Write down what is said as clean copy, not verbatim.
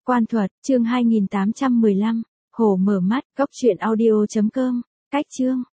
Quan thuật, chương 2815, Hổ mở mắt, góc truyện audio.com, cách chương.